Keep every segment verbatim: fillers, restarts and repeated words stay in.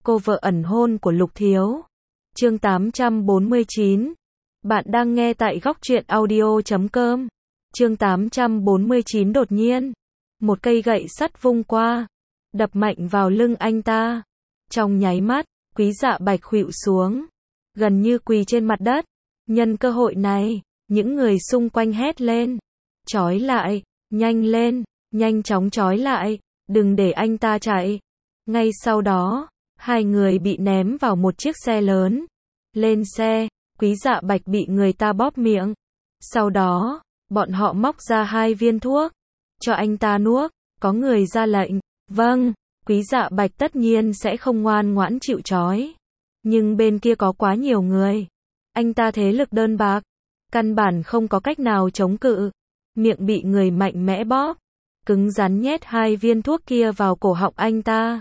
cô vợ ẩn hôn của Lục Thiếu. Chương tám trăm bốn mươi chín. Bạn đang nghe tại góc truyện audio chấm com. Chương tám trăm bốn mươi chín đột nhiên, một cây gậy sắt vung qua, đập mạnh vào lưng anh ta. Trong nháy mắt, Quý Dạ Bạch khuỵu xuống, gần như quỳ trên mặt đất. Nhân cơ hội này, những người xung quanh hét lên, trói lại, nhanh lên, nhanh chóng trói lại, đừng để anh ta chạy. Ngay sau đó, hai người bị ném vào một chiếc xe lớn. Lên xe, Quý Dạ Bạch bị người ta bóp miệng. Sau đó, bọn họ móc ra hai viên thuốc, cho anh ta nuốt. Có người ra lệnh, vâng, Quý Dạ Bạch tất nhiên sẽ không ngoan ngoãn chịu trói. Nhưng bên kia có quá nhiều người. Anh ta thế lực đơn bạc, căn bản không có cách nào chống cự. Miệng bị người mạnh mẽ bóp, cứng rắn nhét hai viên thuốc kia vào cổ họng anh ta.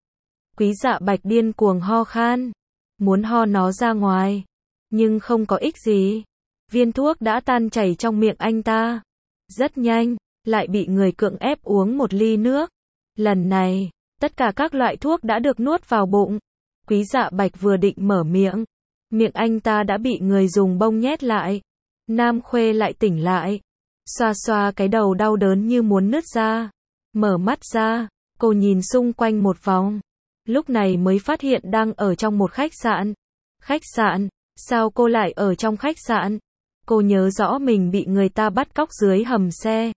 Quý Dạ Bạch điên cuồng ho khan, muốn ho nó ra ngoài, nhưng không có ích gì. Viên thuốc đã tan chảy trong miệng anh ta. Rất nhanh, lại bị người cưỡng ép uống một ly nước. Lần này, tất cả các loại thuốc đã được nuốt vào bụng. Quý Dạ Bạch vừa định mở miệng, miệng anh ta đã bị người dùng bông nhét lại. Nam Khuê lại tỉnh lại, xoa xoa cái đầu đau đớn như muốn nứt ra. Mở mắt ra, cô nhìn xung quanh một vòng, lúc này mới phát hiện đang ở trong một khách sạn. Khách sạn? Sao cô lại ở trong khách sạn? Cô nhớ rõ mình bị người ta bắt cóc dưới hầm xe.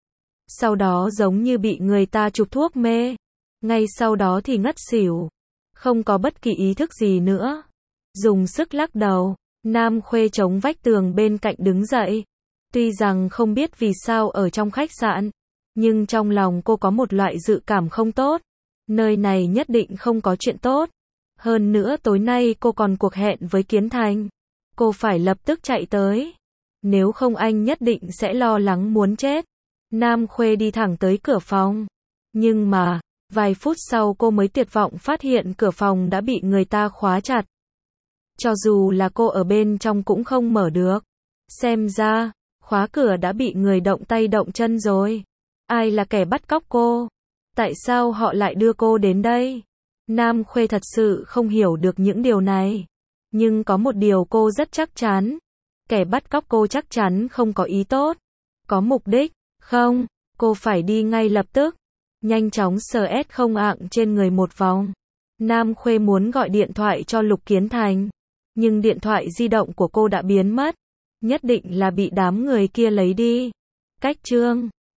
Sau đó giống như bị người ta chụp thuốc mê. Ngay sau đó thì ngất xỉu. Không có bất kỳ ý thức gì nữa. Dùng sức lắc đầu, Nam Khuê chống vách tường bên cạnh đứng dậy. Tuy rằng không biết vì sao ở trong khách sạn, nhưng trong lòng cô có một loại dự cảm không tốt. Nơi này nhất định không có chuyện tốt. Hơn nữa tối nay cô còn cuộc hẹn với Kiến Thành. Cô phải lập tức chạy tới. Nếu không anh nhất định sẽ lo lắng muốn chết. Nam Khuê đi thẳng tới cửa phòng. Nhưng mà, vài phút sau cô mới tuyệt vọng phát hiện cửa phòng đã bị người ta khóa chặt. Cho dù là cô ở bên trong cũng không mở được. Xem ra, khóa cửa đã bị người động tay động chân rồi. Ai là kẻ bắt cóc cô? Tại sao họ lại đưa cô đến đây? Nam Khuê thật sự không hiểu được những điều này. Nhưng có một điều cô rất chắc chắn. Kẻ bắt cóc cô chắc chắn không có ý tốt. Có mục đích. Không, cô phải đi ngay lập tức. Nhanh chóng sờ ét không ạng trên người một vòng. Nam Khuê muốn gọi điện thoại cho Lục Kiến Thành. Nhưng điện thoại di động của cô đã biến mất. Nhất định là bị đám người kia lấy đi. Cách chương